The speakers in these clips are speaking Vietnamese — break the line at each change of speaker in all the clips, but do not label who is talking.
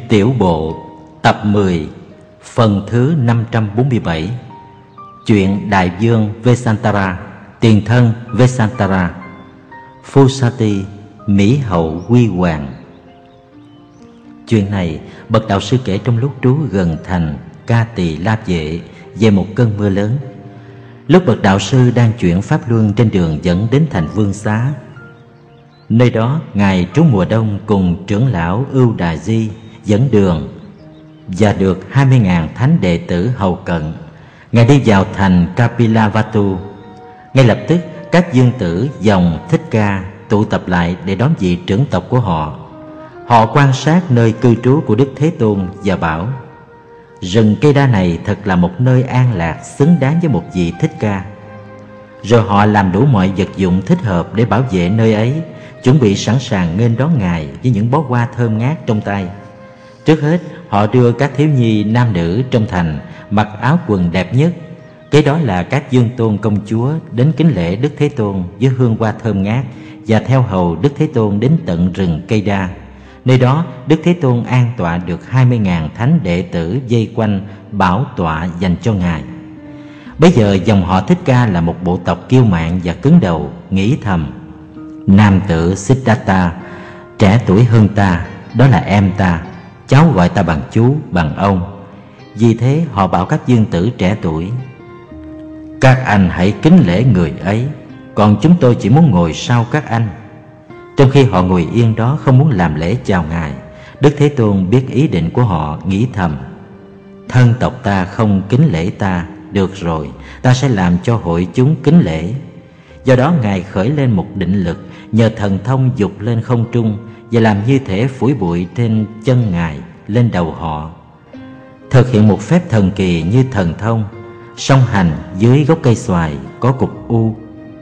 Tiểu bộ tập 10, phần thứ 547. Chuyện Đại vương Vesantara, tiền thân Vesantara, Phusati, Mỹ hậu quy hoàng. Chuyện này bậc đạo sư kể trong lúc trú gần thành Ca Tỳ La Vệ về một cơn mưa lớn. Lúc bậc đạo sư đang chuyển pháp luân trên đường dẫn đến thành Vương Xá. Nơi đó ngài trú mùa đông cùng trưởng lão Ưu Đà Di dẫn đường và được 20.000 thánh đệ tử hầu cận. Ngài đi vào thành Kapilavatthu. Ngay lập tức các dương tử dòng Thích Ca tụ tập lại để đón vị trưởng tộc của họ. Họ quan sát nơi cư trú của Đức Thế Tôn và bảo: rừng cây đa này thật là một nơi an lạc xứng đáng với một vị Thích Ca. Rồi họ làm đủ mọi vật dụng thích hợp để bảo vệ nơi ấy, chuẩn bị sẵn sàng nghênh đón Ngài với những bó hoa thơm ngát trong tay. Trước hết họ đưa các thiếu nhi nam nữ trong thành mặc áo quần đẹp nhất. Kế đó là các dương tôn công chúa đến kính lễ Đức Thế Tôn với hương hoa thơm ngát, và theo hầu Đức Thế Tôn đến tận rừng cây đa. Nơi đó Đức Thế Tôn an tọa được 20.000 thánh đệ tử vây quanh bảo tọa dành cho Ngài. Bây giờ dòng họ Thích Ca là một bộ tộc kiêu mạn và cứng đầu, nghĩ thầm: nam tử Siddhartha trẻ tuổi hơn ta, đó là em ta, cháu gọi ta bằng chú, bằng ông. Vì thế họ bảo các dương tử trẻ tuổi: các anh hãy kính lễ người ấy, còn chúng tôi chỉ muốn ngồi sau các anh. Trong khi họ ngồi yên đó không muốn làm lễ chào Ngài, Đức Thế Tôn biết ý định của họ, nghĩ thầm: thân tộc ta không kính lễ ta, được rồi, ta sẽ làm cho hội chúng kính lễ. Do đó Ngài khởi lên một định lực, nhờ thần thông dục lên không trung và làm như thể phủi bụi trên chân Ngài lên đầu họ. Thực hiện một phép thần kỳ như thần thông, song hành dưới gốc cây xoài có cục u.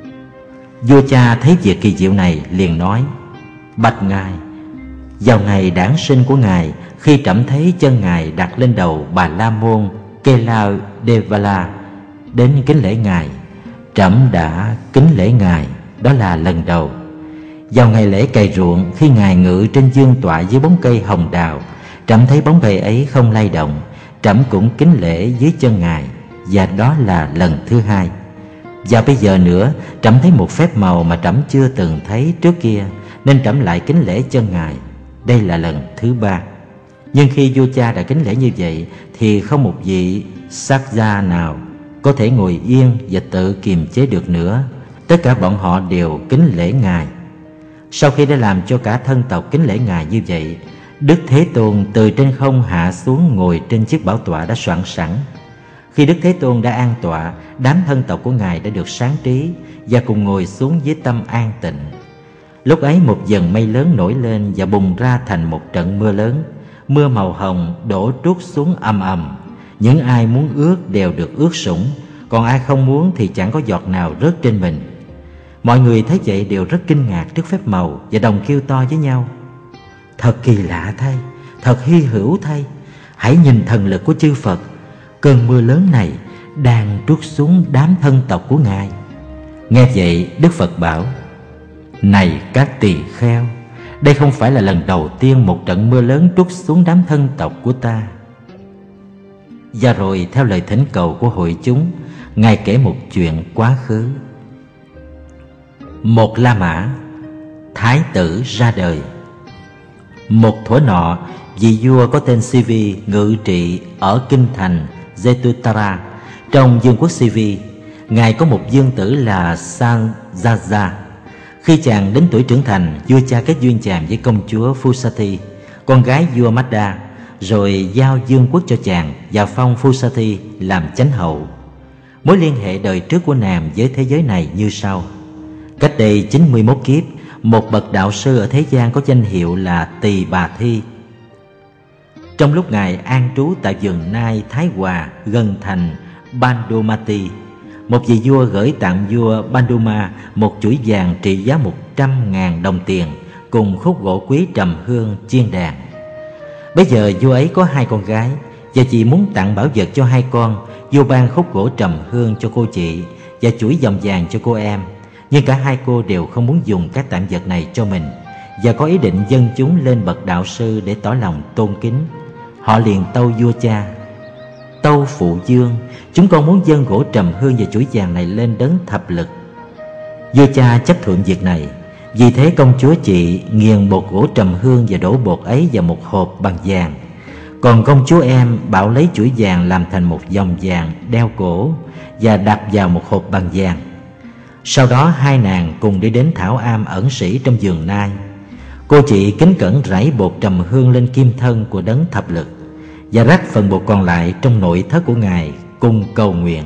Vua cha thấy việc kỳ diệu này liền nói: bạch Ngài, vào ngày đản sinh của Ngài, khi trẫm thấy chân Ngài đặt lên đầu Bà La Môn Kela Devala đến kính lễ Ngài, trẫm đã kính lễ Ngài, đó là lần đầu. Vào ngày lễ cày ruộng, khi Ngài ngự trên dương tọa dưới bóng cây hồng đào, trẫm thấy bóng cây ấy không lay động, trẫm cũng kính lễ dưới chân Ngài, và đó là lần thứ hai. Và bây giờ nữa trẫm thấy một phép màu mà trẫm chưa từng thấy trước kia, nên trẫm lại kính lễ chân Ngài, đây là lần thứ ba. Nhưng khi vua cha đã kính lễ như vậy thì không một vị sát gia nào có thể ngồi yên và tự kiềm chế được nữa. Tất cả bọn họ đều kính lễ Ngài. Sau khi đã làm cho cả thân tộc kính lễ Ngài như vậy, Đức Thế Tôn từ trên không hạ xuống ngồi trên chiếc bảo tọa đã soạn sẵn. Khi Đức Thế Tôn đã an tọa, đám thân tộc của Ngài đã được sáng trí và cùng ngồi xuống với tâm an tịnh. Lúc ấy một dần mây lớn nổi lên và bùng ra thành một trận mưa lớn. Mưa màu hồng đổ trút xuống ầm ầm. Những ai muốn ướt đều được ướt sũng, còn ai không muốn thì chẳng có giọt nào rớt trên mình. Mọi người thấy vậy đều rất kinh ngạc trước phép màu và đồng kêu to với nhau: thật kỳ lạ thay, thật hy hữu thay, hãy nhìn thần lực của chư Phật. Cơn mưa lớn này đang trút xuống đám thân tộc của Ngài. Nghe vậy Đức Phật bảo: này các tỳ kheo, đây không phải là lần đầu tiên một trận mưa lớn trút xuống đám thân tộc của ta. Và rồi theo lời thỉnh cầu của hội chúng, Ngài kể một chuyện quá khứ. Một La Mã, thái tử ra đời. Một thuở nọ, vị vua có tên Sivi ngự trị ở kinh thành Jetutara trong vương quốc Sivi. Ngài có một dương tử là Sanjaja. Khi chàng đến tuổi trưởng thành, vua cha kết duyên chàng với công chúa Phusati, con gái vua Madda, rồi giao vương quốc cho chàng và phong Phusati làm chánh hậu. Mối liên hệ đời trước của nàng với thế giới này như sau. Cách đây 91 kiếp, một bậc đạo sư ở thế gian có danh hiệu là Tỳ Bà Thi. Trong lúc Ngài an trú tại vườn Nai Thái Hòa gần thành Bandumati, một vị vua gửi tặng vua Banduma một chuỗi vàng trị giá 100.000 đồng tiền cùng khúc gỗ quý trầm hương chiên đàn. Bây giờ vua ấy có hai con gái, và chị muốn tặng bảo vật cho hai con. Vua ban khúc gỗ trầm hương cho cô chị và chuỗi vòng vàng cho cô em. Nhưng cả hai cô đều không muốn dùng các tặng vật này cho mình, và có ý định dâng chúng lên bậc đạo sư để tỏ lòng tôn kính. Họ liền tâu vua cha: Tâu phụ vương, chúng con muốn dâng gỗ trầm hương và chuỗi vàng này lên đấng thập lực. Vua cha chấp thuận việc này. Vì thế công chúa chị nghiền bột gỗ trầm hương và đổ bột ấy vào một hộp bằng vàng. Còn công chúa em bảo lấy chuỗi vàng làm thành một vòng vàng đeo cổ và đặt vào một hộp bằng vàng. Sau đó hai nàng cùng đi đến thảo am ẩn sĩ trong vườn nai. Cô chị kính cẩn rải bột trầm hương lên kim thân của đấng thập lực và rắc phần bột còn lại trong nội thất của ngài, cùng cầu nguyện: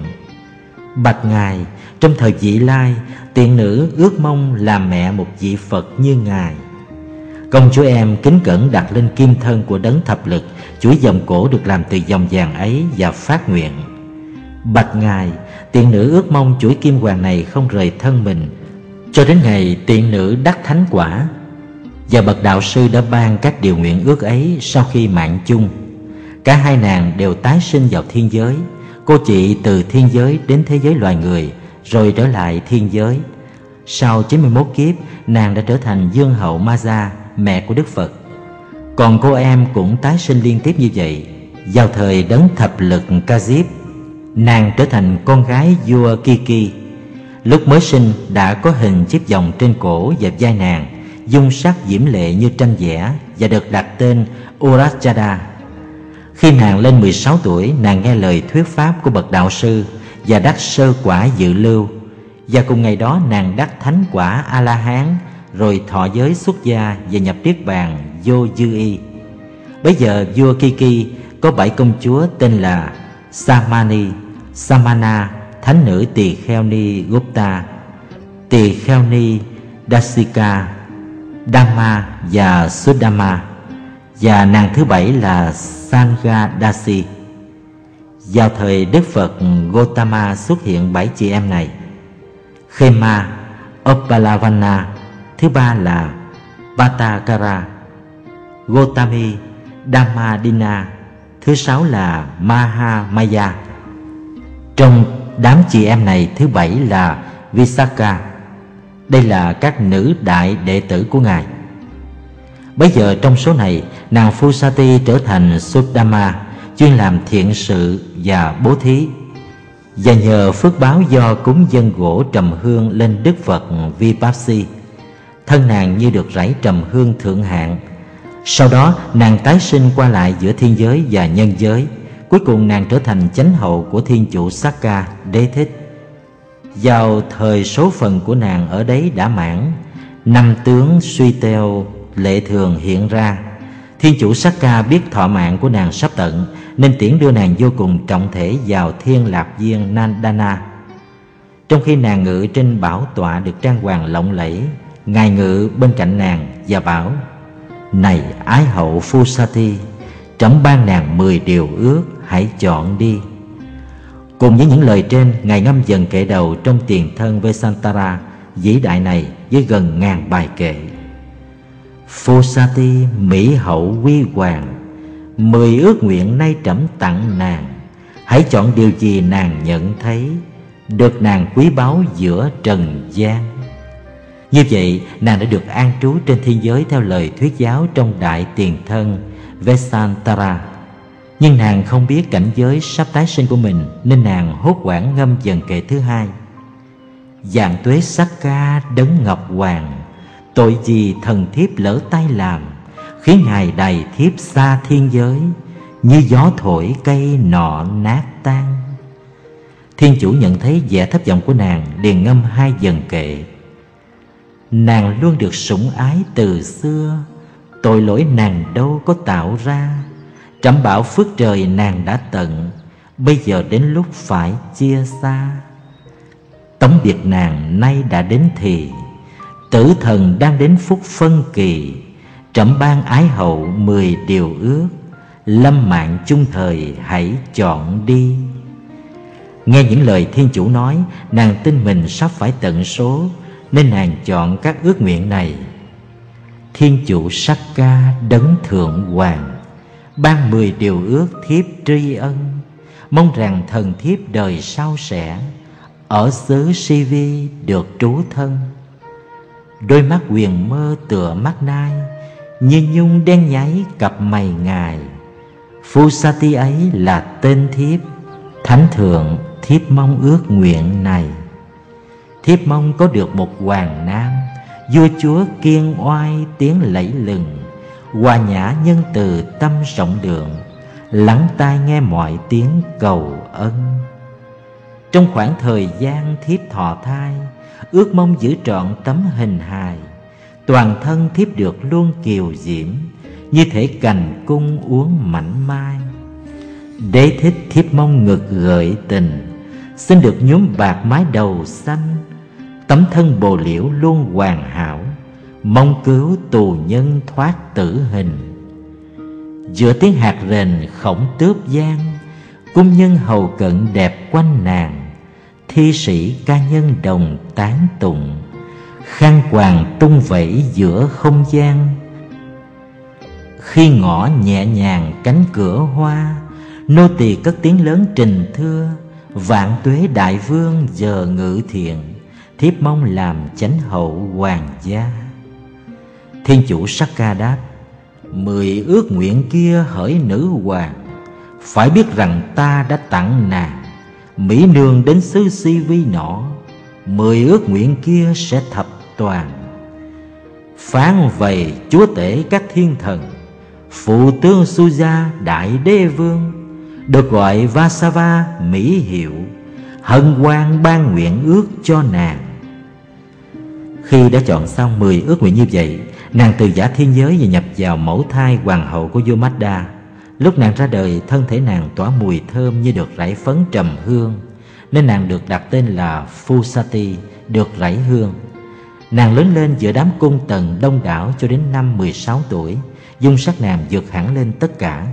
Bạch ngài, trong thời vị lai, tiện nữ ước mong làm mẹ một vị Phật như ngài. Công chúa em kính cẩn đặt lên kim thân của đấng thập lực chuỗi vòng cổ được làm từ vòng vàng ấy và phát nguyện: Bạch ngài, tiện nữ ước mong chuỗi kim hoàng này không rời thân mình cho đến ngày tiện nữ đắc thánh quả. Và bậc đạo sư đã ban các điều nguyện ước ấy sau khi mạng chung. Cả hai nàng đều tái sinh vào thiên giới. Cô chị từ thiên giới đến thế giới loài người, rồi trở lại thiên giới. Sau 91 kiếp, nàng đã trở thành vương hậu Ma-gia, mẹ của Đức Phật. Còn cô em cũng tái sinh liên tiếp như vậy. Vào thời đấng thập lực Ca-diếp, nàng trở thành con gái vua Ki-ki. Lúc mới sinh đã có hình chiếc vòng trên cổ và vai nàng, dung sắc diễm lệ như tranh vẽ, và được đặt tên Urajada. Khi nàng lên 16 tuổi, nàng nghe lời thuyết pháp của bậc đạo sư và đắc sơ quả dự lưu. Và cùng ngày đó nàng đắc thánh quả A-la-hán, rồi thọ giới xuất gia và nhập niết bàn vô dư y. Bấy giờ vua Ki-ki có 7 công chúa tên là Samani, Samana, thánh nữ Tỳ Kheo Ni Gupta, Tỳ Kheo Ni Dasika, Dhamma và Sudama, và nàng thứ 7 là Sanghadasi. Vào thời Đức Phật Gotama xuất hiện 7 chị em này: Khema, Uppalavana, thứ 3 là Patakara, Gotami, Dhammadina, thứ 6 là Mahamaya. Trong đám chị em này, thứ 7 là Visakha. Đây là các nữ đại đệ tử của ngài. Bây giờ trong số này, nàng Phusati trở thành Suddama, chuyên làm thiện sự và bố thí. Và nhờ phước báo do cúng dâng gỗ trầm hương lên Đức Phật Vipassi, thân nàng như được rải trầm hương thượng hạng. Sau đó nàng tái sinh qua lại giữa thiên giới và nhân giới. Cuối cùng nàng trở thành chánh hậu của thiên chủ Sakka Đế Thích. Vào thời số phận của nàng ở đấy đã mãn, 5 tướng suy teo lệ thường hiện ra. Thiên chủ Sakka biết thọ mạng của nàng sắp tận, nên tiễn đưa nàng vô cùng trọng thể vào thiên lạc viên Nandana. Trong khi nàng ngự trên bảo tọa được trang hoàng lộng lẫy, ngài ngự bên cạnh nàng và bảo: Này ái hậu Phusati, trẫm ban nàng 10 điều ước, hãy chọn đi. Cùng với những lời trên, ngài ngâm dần kệ đầu trong tiền thân Vesantara vĩ đại này với gần 1000 bài kệ. Phusati mỹ hậu quy hoàng, 10 ước nguyện nay trẫm tặng nàng. Hãy chọn điều gì nàng nhận thấy, được nàng quý báu giữa trần gian. Như vậy, nàng đã được an trú trên thiên giới theo lời thuyết giáo trong đại tiền thân Vesantara. Nhưng nàng không biết cảnh giới sắp tái sinh của mình, nên nàng hốt hoảng ngâm dần kệ thứ 2. Vạn tuế Sakka đấng ngọc hoàng, tội gì thần thiếp lỡ tay làm, khiến ngài đày thiếp xa thiên giới, như gió thổi cây nọ nát tan. Thiên chủ nhận thấy vẻ thất vọng của nàng, liền ngâm 2 dần kệ. Nàng luôn được sủng ái từ xưa, tội lỗi nàng đâu có tạo ra. Trẫm bảo phước trời nàng đã tận, bây giờ đến lúc phải chia xa. Tống biệt nàng nay đã đến thì, tử thần đang đến phúc phân kỳ. Trẫm ban ái hậu 10 điều ước, lâm mạng chung thời hãy chọn đi. Nghe những lời thiên chủ nói, nàng tin mình sắp phải tận số, nên nàng chọn các ước nguyện này. Thiên chủ Sakka đấng thượng hoàng ban 10 điều ước thiếp tri ân, mong rằng thần thiếp đời sau sẽ ở xứ Si-vi được trú thân. Đôi mắt huyền mơ tựa mắt nai, như nhung đen nháy cặp mày ngài. Phusati ấy là tên thiếp, thánh thượng thiếp mong ước nguyện này. Thiếp mong có được một hoàng nam, vua chúa kiên oai tiếng lẫy lừng, hòa nhã nhân từ tâm rộng lượng, lắng tai nghe mọi tiếng cầu ân. Trong khoảng thời gian thiếp thọ thai, ước mong giữ trọn tấm hình hài, toàn thân thiếp được luôn kiều diễm, như thể cành cung uốn mảnh mai. Đế thích thiếp mong ngực gợi tình, xin được nhuốm bạc mái đầu xanh, tấm thân bồ liễu luôn hoàn hảo, mong cứu tù nhân thoát tử hình. Giữa tiếng hạt rền khổng tướp vang, cung nhân hầu cận đẹp quanh nàng, thi sĩ ca nhân đồng tán tụng, khăn quàng tung vẩy giữa không gian. Khi ngõ nhẹ nhàng cánh cửa hoa, nô tỳ cất tiếng lớn trình thưa, vạn tuế đại vương giờ ngự thiện, thiếp mong làm chánh hậu hoàng gia. Thiên chủ Sakka đáp: 10 ước nguyện kia hỡi nữ hoàng, phải biết rằng ta đã tặng nàng, mỹ nương đến xứ Si Vi nọ. 10 ước nguyện kia sẽ thập toàn. Phán vầy chúa tể các thiên thần, phụ tướng Suja đại đế vương, được gọi Vasava mỹ hiệu, hân hoan ban nguyện ước cho nàng. Khi đã chọn xong 10 ước nguyện như vậy, nàng từ giả thiên giới và nhập vào mẫu thai hoàng hậu của vua Madda. Lúc nàng ra đời, thân thể nàng tỏa mùi thơm như được rải phấn trầm hương, nên nàng được đặt tên là Phusati, được rải hương. Nàng lớn lên giữa đám cung tần đông đảo cho đến năm 16 tuổi, dung sắc nàng vượt hẳn lên tất cả.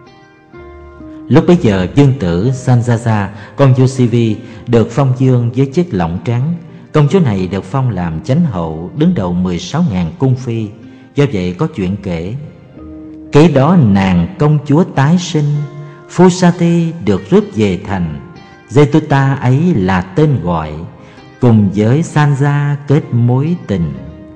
Lúc bấy giờ, vương tử Sanjaya, con vua Si Vi, được phong dương với chức lọng trắng. Công chúa này được phong làm chánh hậu, đứng đầu 16.000 cung phi. Do vậy có chuyện kể. Kế đó nàng công chúa tái sinh, Phusati được rước về thành. Jetuta ấy là tên gọi, cùng với Sanja kết mối tình.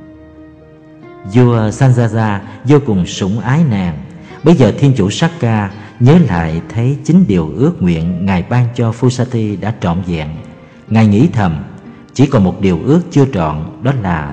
Vua Sanjaya vô cùng sủng ái nàng. Bây giờ thiên chủ Sakka nhớ lại thấy 9 điều ước nguyện ngài ban cho Phusati đã trọn vẹn. Ngài nghĩ thầm, chỉ còn một điều ước chưa trọn, đó là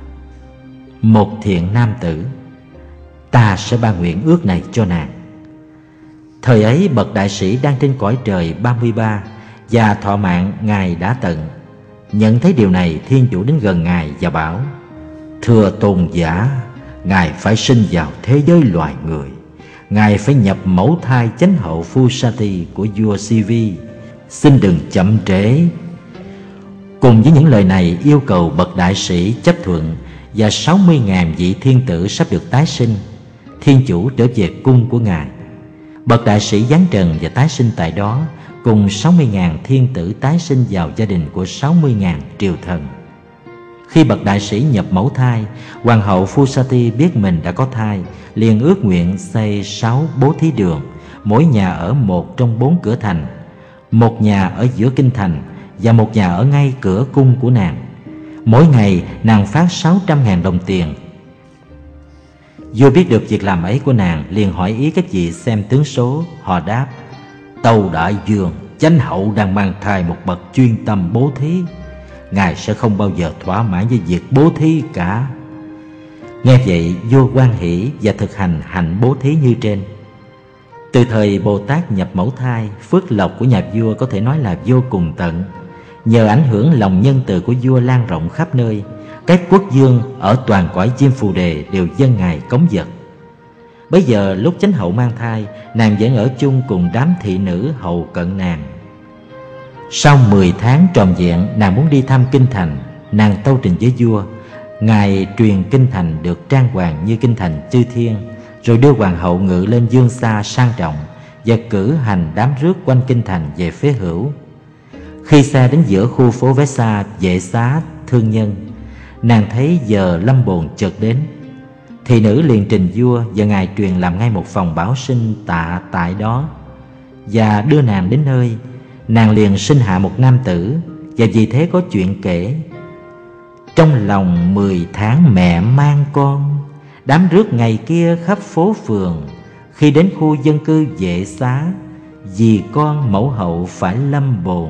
một thiện nam tử. Ta sẽ ban nguyện ước này cho nàng. Thời ấy bậc đại sĩ đang trên cõi trời 33 và thọ mạng ngài đã tận. Nhận thấy điều này, thiên chủ đến gần ngài và bảo: Thưa tôn giả, ngài phải sinh vào thế giới loài người. Ngài phải nhập mẫu thai chánh hậu Phusati của vua Si Vi. Xin đừng chậm trễ. Cùng với những lời này, yêu cầu bậc đại sĩ chấp thuận, và 60.000 vị thiên tử sắp được tái sinh. Thiên chủ trở về cung của ngài. Bậc đại sĩ giáng trần và tái sinh tại đó, cùng 60.000 thiên tử tái sinh vào gia đình của 60.000 triều thần. Khi bậc đại sĩ nhập mẫu thai, hoàng hậu Phusati biết mình đã có thai, liền ước nguyện xây 6 bố thí đường, mỗi nhà ở một trong 4 cửa thành, một nhà ở giữa kinh thành và một nhà ở ngay cửa cung của nàng. Mỗi ngày nàng phát 600.000 đồng tiền. Vua biết được việc làm ấy của nàng, liền hỏi ý các vị xem tướng số. Họ đáp: Tâu đại vương, chánh hậu đang mang thai một bậc chuyên tâm bố thí. Ngài sẽ không bao giờ thỏa mãn với việc bố thí cả. Nghe vậy, vua hoan hỷ và thực hành hạnh bố thí như trên. Từ thời Bồ Tát nhập mẫu thai, phước lộc của nhà vua có thể nói là vô cùng tận. Nhờ ảnh hưởng lòng nhân từ của vua lan rộng khắp nơi, các quốc vương ở toàn cõi Diêm Phù Đề đều dâng ngài cống vật. Bây giờ lúc chánh hậu mang thai, nàng vẫn ở chung cùng đám thị nữ hầu cận nàng. Sau 10 tháng tròn vẹn, nàng muốn đi thăm kinh thành. Nàng tâu trình với vua. Ngài truyền kinh thành được trang hoàng như kinh thành chư thiên, rồi đưa hoàng hậu ngự lên dương xa sang trọng và cử hành đám rước quanh kinh thành về phía hữu. Khi xe đến giữa khu phố Vesa vệ xá thương nhân, nàng thấy giờ lâm bồn chợt đến. Thị nữ liền trình vua và ngài truyền làm ngay một phòng bảo sinh tạ tại đó và đưa nàng đến nơi. Nàng liền sinh hạ một nam tử, và vì thế có chuyện kể. Trong lòng 10 tháng mẹ mang con, đám rước ngày kia khắp phố phường. Khi đến khu dân cư Vệ Xá, vì con mẫu hậu phải lâm bồn.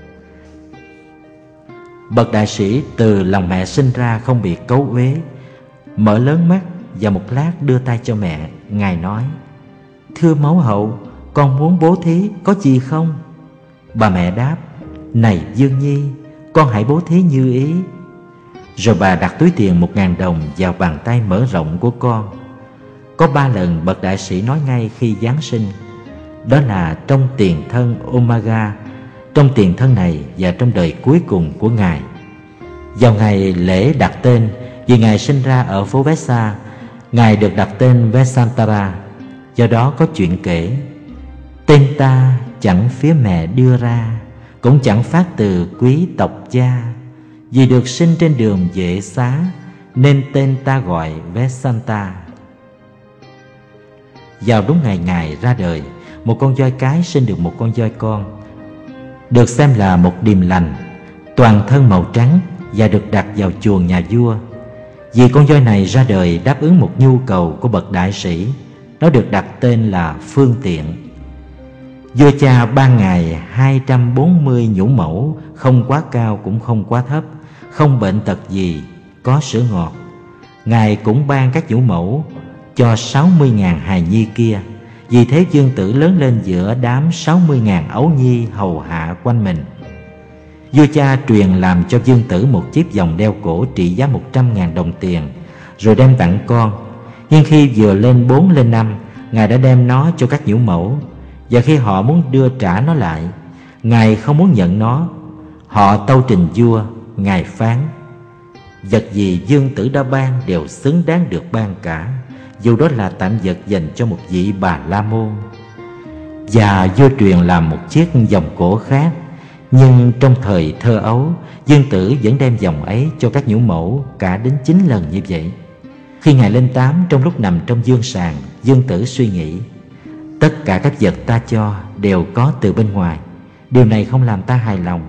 Bậc đại sĩ từ lòng mẹ sinh ra không bị cấu uế, mở lớn mắt và một lát đưa tay cho mẹ. Ngài nói: "Thưa mẫu hậu, con muốn bố thí, có gì không?" Bà mẹ đáp: "Này Dương Nhi, con hãy bố thí như ý." Rồi bà đặt túi tiền 1.000 đồng vào bàn tay mở rộng của con. Có 3 lần bậc đại sĩ nói ngay khi Giáng sinh, đó là trong tiền thân Omega, trong tiền thân này và trong đời cuối cùng của Ngài. Vào ngày lễ đặt tên, vì Ngài sinh ra ở phố Vesa, Ngài được đặt tên Vesantara. Do đó có chuyện kể: tên ta chẳng phía mẹ đưa ra, cũng chẳng phát từ quý tộc cha. Vì được sinh trên đường Vệ Xá, nên tên ta gọi Vesanta. Vào đúng ngày Ngài ra đời, một con voi cái sinh được một con voi con, được xem là một điềm lành, toàn thân màu trắng và được đặt vào chuồng nhà vua. Vì con voi này ra đời đáp ứng một nhu cầu của bậc đại sĩ, nó được đặt tên là Phương Tiện. Vua cha ban Ngài 240 nhũ mẫu, không quá cao cũng không quá thấp, không bệnh tật gì, có sữa ngọt. Ngài cũng ban các nhũ mẫu cho 60.000 hài nhi kia. Vì thế Dương Tử lớn lên giữa đám 60.000 ấu nhi hầu hạ quanh mình. Vua cha truyền làm cho Dương Tử một chiếc vòng đeo cổ trị giá 100.000 đồng tiền, rồi đem tặng con. Nhưng khi vừa lên 4 lên 5, Ngài đã đem nó cho các nhũ mẫu. Và khi họ muốn đưa trả nó lại, Ngài không muốn nhận nó. Họ tâu trình vua. Ngài phán: vật gì Dương Tử đã ban đều xứng đáng được ban cả, dù đó là tạm vật dành cho một vị Bà La Môn. Và vua truyền làm một chiếc vòng cổ khác. Nhưng trong thời thơ ấu, Dương Tử vẫn đem vòng ấy cho các nhũ mẫu cả đến 9 lần như vậy. Khi Ngài lên 8, trong lúc nằm trong dương sàng, Dương Tử suy nghĩ: tất cả các vật ta cho đều có từ bên ngoài, điều này không làm ta hài lòng.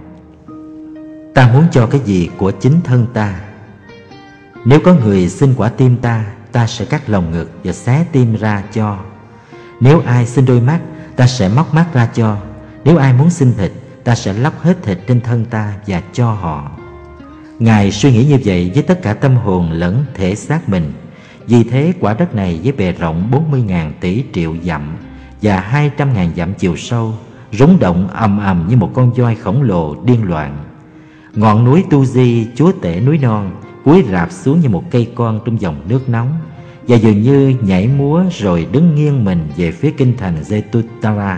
Ta muốn cho cái gì của chính thân ta. Nếu có người xin quả tim ta, ta sẽ cắt lồng ngực và xé tim ra cho. Nếu ai xin đôi mắt, ta sẽ móc mắt ra cho. Nếu ai muốn xin thịt, ta sẽ lóc hết thịt trên thân ta và cho họ. Ngài suy nghĩ như vậy với tất cả tâm hồn lẫn thể xác mình. Vì thế quả đất này với bề rộng 40.000 tỷ triệu dặm và 200.000 dặm chiều sâu, rúng động ầm ầm như một con voi khổng lồ điên loạn. Ngọn núi Tu Di, chúa tể núi non, cúi rạp xuống như một cây con trong dòng nước nóng, và dường như nhảy múa rồi đứng nghiêng mình về phía kinh thành Zetutara.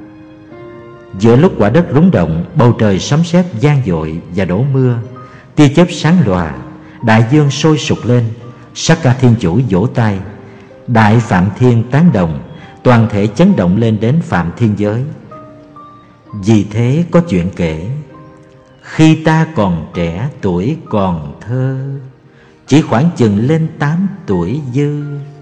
Giữa lúc quả đất rúng động, bầu trời sấm sét vang dội và đổ mưa, tia chớp sáng lòa, đại dương sôi sục lên. Sakka Thiên Chủ vỗ tay, Đại Phạm Thiên tán đồng, toàn thể chấn động lên đến Phạm Thiên giới. Vì thế có chuyện kể: khi ta còn trẻ, tuổi còn thơ, chỉ khoảng chừng lên 8 tuổi dư,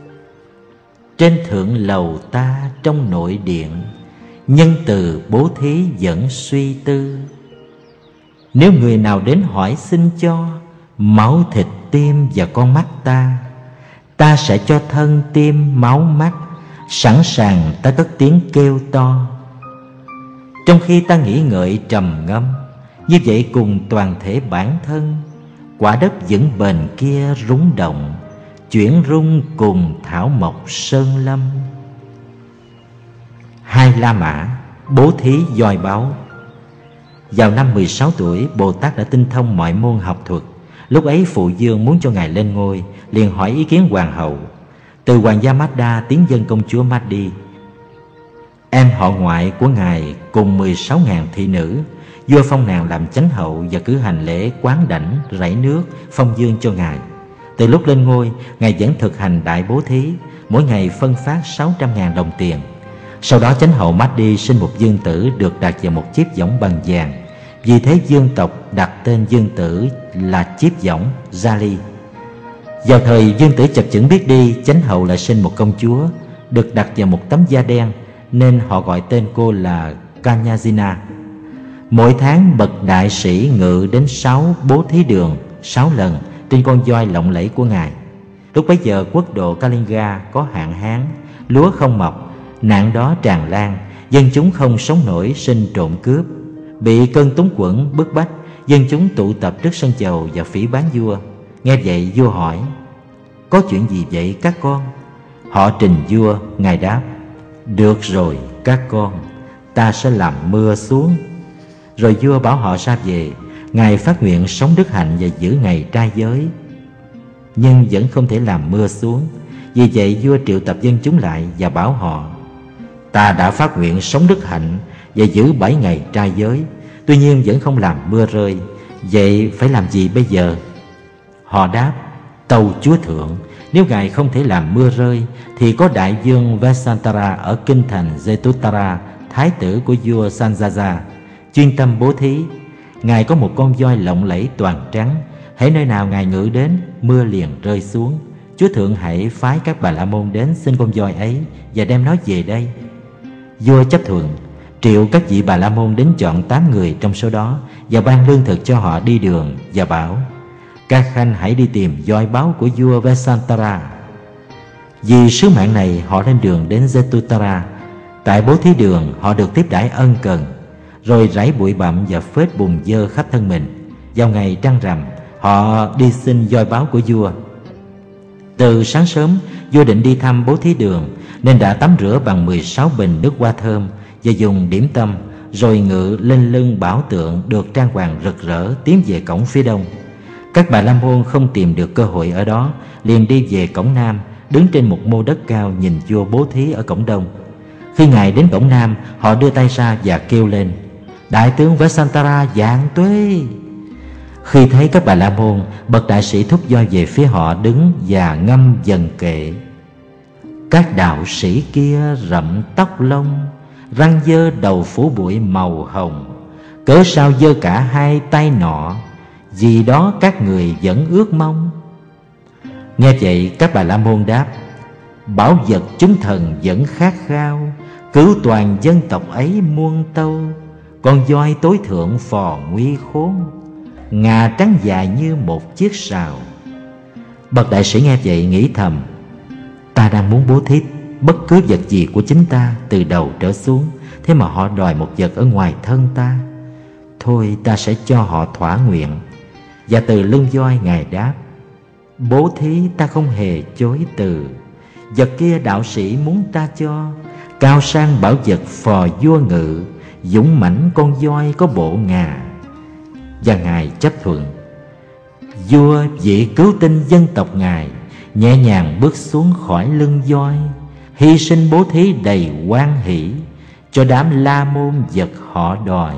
trên thượng lầu ta trong nội điện, nhân từ bố thí vẫn suy tư. Nếu người nào đến hỏi xin cho máu thịt tim và con mắt ta sẽ cho thân tim máu mắt, sẵn sàng ta cất tiếng kêu to. Trong khi ta nghĩ ngợi trầm ngâm như vậy cùng toàn thể bản thân, quả đất vững bền kia rúng động, chuyển rung cùng thảo mộc sơn lâm. Hai La Mã bố thí voi báu. Vào năm 16 tuổi, Bồ Tát đã tinh thông mọi môn học thuật. Lúc ấy Phụ Dương muốn cho Ngài lên ngôi, liền hỏi ý kiến hoàng hậu. Từ hoàng gia Madda tiến dân công chúa Maddi, em họ ngoại của Ngài, cùng 16.000 thị nữ. Vua phong nàng làm chánh hậu và cử hành lễ quán đảnh, rảy nước, phong dương cho Ngài. Từ lúc lên ngôi, Ngài vẫn thực hành đại bố thí, mỗi ngày phân phát 600.000 đồng tiền. Sau đó chánh hậu Maddi sinh một dương tử được đặt vào một chiếc võng bằng vàng. Vì thế dương tộc đặt tên dương tử là chiếc võng Jali. Vào thời dương tử chập chững biết đi, chánh hậu lại sinh một công chúa được đặt vào một tấm da đen, nên họ gọi tên cô là Kanyajina. Mỗi tháng bậc đại sĩ ngự đến 6 bố thí đường 6 lần, trên con voi lộng lẫy của Ngài. Lúc bấy giờ quốc độ Kalinga có hạn hán, lúa không mọc, nạn đó tràn lan, dân chúng không sống nổi, sinh trộm cướp. Bị cơn túng quẫn bức bách, dân chúng tụ tập trước sân chầu và phỉ báng vua. Nghe vậy vua hỏi: có chuyện gì vậy các con? Họ trình vua. Ngài đáp: được rồi các con, ta sẽ làm mưa xuống. Rồi vua bảo họ ra về. Ngài phát nguyện sống đức hạnh và giữ ngày trai giới, nhưng vẫn không thể làm mưa xuống. Vì vậy vua triệu tập dân chúng lại và bảo họ: ta đã phát nguyện sống đức hạnh và giữ 7 ngày trai giới, tuy nhiên vẫn không làm mưa rơi. Vậy phải làm gì bây giờ? Họ đáp: tâu chúa thượng, nếu ngài không thể làm mưa rơi, thì có đại vương Vesantara ở kinh thành Jetutara, thái tử của vua Sanjaja, chuyên tâm bố thí. Ngài có một con voi lộng lẫy toàn trắng, hễ nơi nào ngài ngự đến, mưa liền rơi xuống. Chúa thượng hãy phái các Bà La Môn đến xin con voi ấy và đem nó về đây. Vua chấp thuận, triệu các vị Bà La Môn đến chọn 8 người trong số đó và ban lương thực cho họ đi đường, và bảo: các khanh hãy đi tìm voi báo của vua Vesantara. Vì sứ mạng này họ lên đường đến Jetutara. Tại bố thí đường họ được tiếp đãi ân cần, rồi rải bụi bặm và phết bùn dơ khắp thân mình. Vào ngày trăng rằm, họ đi xin voi báo của vua. Từ sáng sớm, vua định đi thăm bố thí đường, nên đã tắm rửa bằng 16 bình nước hoa thơm và dùng điểm tâm, rồi ngự lên lưng bảo tượng được trang hoàng rực rỡ tiến về cổng phía đông. Các Bà La Môn không tìm được cơ hội ở đó, liền đi về cổng nam, đứng trên một mô đất cao nhìn vua bố thí ở cổng đông. Khi ngài đến cổng nam, họ đưa tay ra và kêu lên: đại tướng Vesantara vạn tuế. Khi thấy các Bà La Môn, bậc đại sĩ thúc voi về phía họ đứng và ngâm dần kệ: các đạo sĩ kia rậm tóc lông, răng dơ đầu phủ bụi màu hồng, cớ sao dơ cả hai tay nọ, vì đó các người vẫn ước mong. Nghe vậy các Bà La Môn đáp: bảo vật chúng thần vẫn khát khao, cứu toàn dân tộc ấy muôn tâu. Con voi tối thượng phò nguy khốn, ngà trắng dài như một chiếc sào. Bậc đại sĩ nghe vậy nghĩ thầm: ta đang muốn bố thí bất cứ vật gì của chính ta từ đầu trở xuống, thế mà họ đòi một vật ở ngoài thân ta. Thôi ta sẽ cho họ thỏa nguyện. Và từ lưng voi ngài đáp: bố thí ta không hề chối từ. Vật kia đạo sĩ muốn ta cho, cao sang bảo vật phò vua ngự, dũng mãnh con voi có bộ ngà. Và ngài chấp thuận. Vua vì cứu tinh dân tộc ngài, nhẹ nhàng bước xuống khỏi lưng voi, hy sinh bố thí đầy hoan hỷ, cho đám La Môn vật họ đòi.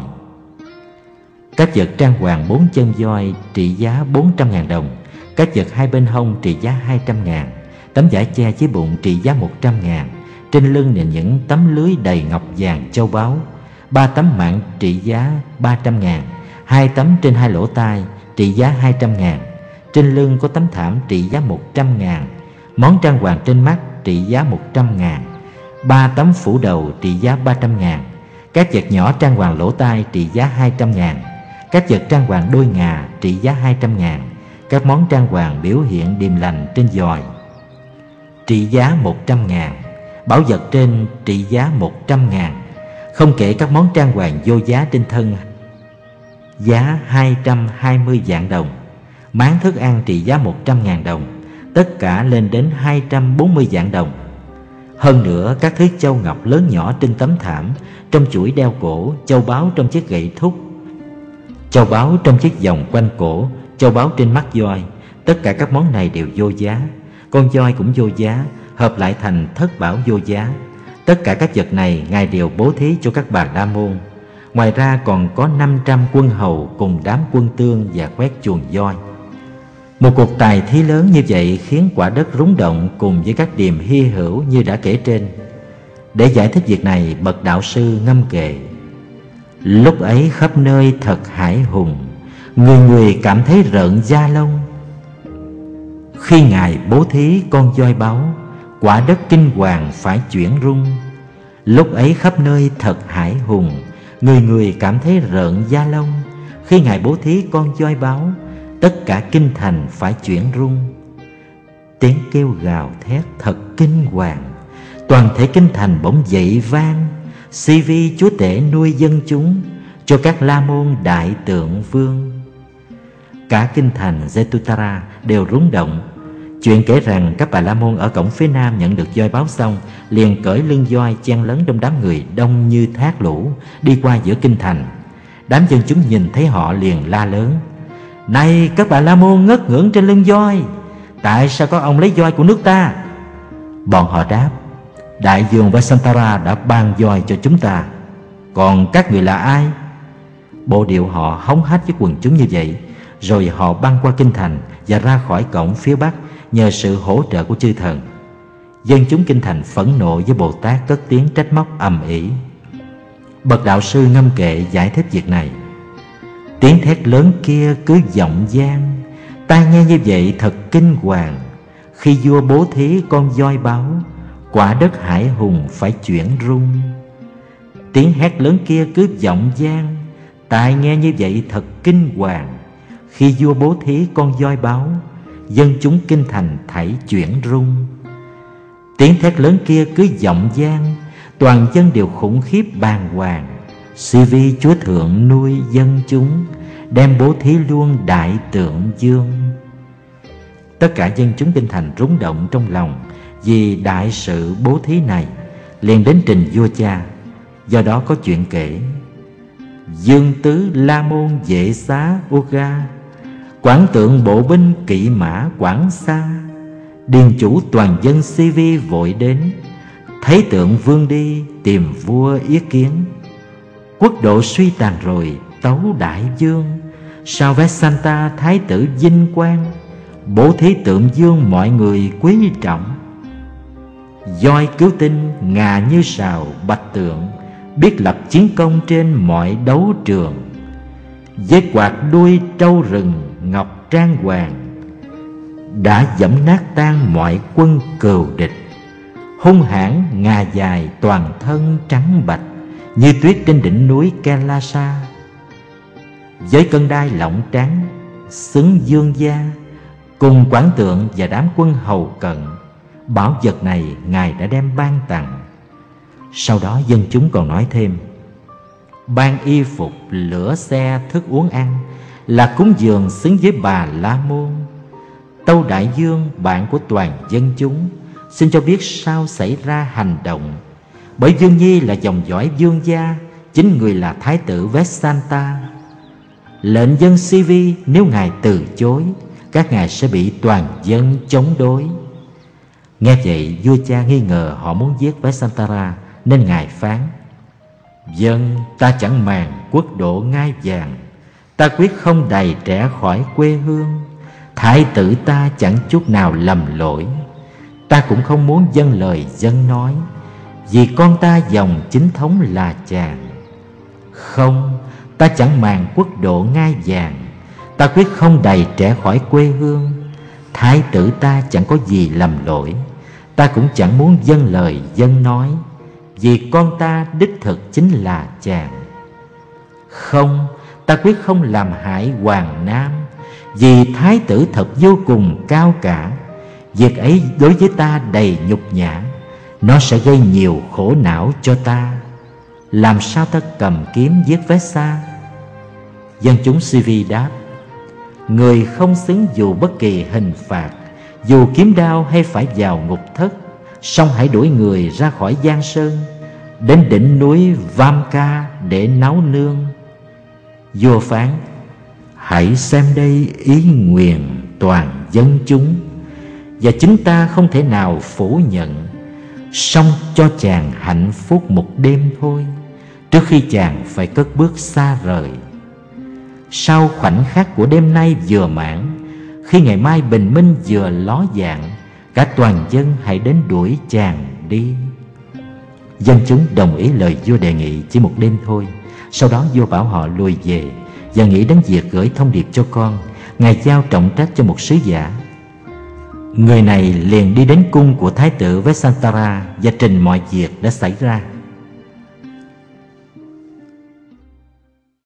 Các vật trang hoàng 4 chân voi trị giá 400.000 đồng, các vật hai bên hông trị giá 200.000, tấm vải che dưới bụng trị giá 100.000, trên lưng là những tấm lưới đầy ngọc vàng châu báu, 3 tấm mạng trị giá 300.000, 2 tấm trên 2 lỗ tai trị giá 200.000, trên lưng có tấm thảm trị giá 100.000, món trang hoàng trên mắt trị giá 100.000, 3 tấm phủ đầu trị giá 300.000, các vật nhỏ trang hoàng lỗ tai trị giá 200.000, các vật trang hoàng đôi ngà trị giá 200.000, các món trang hoàng biểu hiện điềm lành trên giòi trị giá 100.000, bảo vật trên trị giá 100.000, không kể các món trang hoàng vô giá trên thân giá 220 vạn đồng, máng thức ăn trị giá 100.000 đồng, tất cả lên đến 240 vạn đồng. Hơn nữa các thứ châu ngọc lớn nhỏ trên tấm thảm, trong chuỗi đeo cổ, châu báu trong chiếc gậy thúc, châu báu trong chiếc vòng quanh cổ, châu báu trên mắt voi, tất cả các món này đều vô giá. Con voi cũng vô giá, hợp lại thành thất bảo vô giá. Tất cả các vật này ngài đều bố thí cho các Bà La Môn. Ngoài ra còn có 500 quân hầu cùng đám quân tương và quét chuồng voi. Một cuộc tài thí lớn như vậy khiến quả đất rúng động cùng với các điềm hy hữu như đã kể trên. Để giải thích việc này, bậc đạo sư ngâm kệ: lúc ấy khắp nơi thật hải hùng, người người cảm thấy rợn da lông. Khi ngài bố thí con voi báu, quả đất kinh hoàng phải chuyển rung. Lúc ấy khắp nơi thật hải hùng, người người cảm thấy rợn da lông. Khi ngài bố thí con voi báu, tất cả kinh thành phải chuyển rung. Tiếng kêu gào thét thật kinh hoàng, toàn thể kinh thành bỗng dậy vang. Si-vi chúa tể nuôi dân chúng cho các la môn đại tượng vương. Cả kinh thành Jetutara đều rúng động. Chuyện kể rằng các bà la môn ở cổng phía nam nhận được voi báo xong, liền cởi lưng voi chen lấn trong đám người đông như thác lũ đi qua giữa kinh thành. Đám dân chúng nhìn thấy họ liền la lớn: "Này các bà la môn ngất ngưỡng trên lưng voi, tại sao có ông lấy voi của nước ta?" Bọn họ đáp: "Đại vương Vesantara đã ban voi cho chúng ta. Còn các người là ai?" Bộ điệu họ hống hách với quần chúng như vậy, rồi họ băng qua kinh thành và ra khỏi cổng phía bắc nhờ sự hỗ trợ của chư thần. Dân chúng kinh thành phẫn nộ với Bồ Tát, cất tiếng trách móc ầm ĩ. Bậc đạo sư ngâm kệ giải thích việc này: "Tiếng thét lớn kia cứ vọng vang, tai nghe như vậy thật kinh hoàng. Khi vua bố thí con voi báo, quả đất hải hùng phải chuyển rung. Tiếng hét lớn kia cứ vọng vang, tai nghe như vậy thật kinh hoàng. Khi vua bố thí con voi báo, dân chúng kinh thành thảy chuyển rung. Tiếng thét lớn kia cứ vọng vang, toàn dân đều khủng khiếp bàng hoàng. Si-vi chúa thượng nuôi dân chúng, đem bố thí luôn đại tượng dương." Tất cả dân chúng kinh thành rúng động trong lòng vì đại sự bố thí này, liền đến trình vua cha. Do đó có chuyện kể: "Dương tứ La Môn Vệ Xá Uga, quản tượng bộ binh kỵ mã Quảng Xa, điền chủ toàn dân Si-vi vội đến, thấy tượng vương đi tìm vua ý kiến. Quốc độ suy tàn rồi tấu đại vương, sao Vesanta thái tử vinh quang, bố thí tượng dương mọi người quý trọng. Voi cứu tinh ngà như sào bạch tượng, biết lập chiến công trên mọi đấu trường. Với quạt đuôi trâu rừng ngọc trang hoàng, đã dẫm nát tan mọi quân cừu địch. Hung hãn ngà dài toàn thân trắng bạch, như tuyết trên đỉnh núi Kailasa. Với cân đai lỏng trắng xứng dương gia, cùng quản tượng và đám quân hầu cận, bảo vật này Ngài đã đem ban tặng." Sau đó dân chúng còn nói thêm: "Ban y phục, lửa xe, thức uống ăn là cúng dường xứng với bà La Môn. Tâu đại vương, bạn của toàn dân chúng, xin cho biết sao xảy ra hành động. Bởi Dương Nhi là dòng dõi vương gia, chính người là thái tử Vesanta. Lệnh dân Si-vi nếu Ngài từ chối, các ngài sẽ bị toàn dân chống đối." Nghe vậy, vua cha nghi ngờ họ muốn giết Vesantara, nên Ngài phán: "Dân, ta chẳng màng quốc độ ngai vàng, ta quyết không đày trẻ khỏi quê hương. Thái tử ta chẳng chút nào lầm lỗi, ta cũng không muốn dâng lời dân nói, vì con ta dòng chính thống là chàng. Không, ta chẳng màng quốc độ ngai vàng, ta quyết không đày trẻ khỏi quê hương. Thái tử ta chẳng có gì lầm lỗi, ta cũng chẳng muốn dâng lời dân nói, vì con ta đích thực chính là chàng. Không, ta quyết không làm hại Hoàng Nam, vì thái tử thật vô cùng cao cả. Việc ấy đối với ta đầy nhục nhã, nó sẽ gây nhiều khổ não cho ta. Làm sao ta cầm kiếm giết Vesa?" Dân chúng Si-vi đáp: "Người không xứng dù bất kỳ hình phạt, dù kiếm đao hay phải vào ngục thất, song hãy đuổi người ra khỏi Giang Sơn, đến đỉnh núi Vamka để nấu nương." Vua phán: "Hãy xem đây ý nguyện toàn dân chúng, và chính ta không thể nào phủ nhận. Song cho chàng hạnh phúc một đêm thôi, trước khi chàng phải cất bước xa rời. Sau khoảnh khắc của đêm nay vừa mãn, khi ngày mai bình minh vừa ló dạng, cả toàn dân hãy đến đuổi chàng đi." Dân chúng đồng ý lời vua đề nghị chỉ một đêm thôi. Sau đó vua bảo họ lùi về và nghĩ đến việc gửi thông điệp cho con. Ngài giao trọng trách cho một sứ giả. Người này liền đi đến cung của thái tử Vesantara và trình mọi việc đã xảy ra.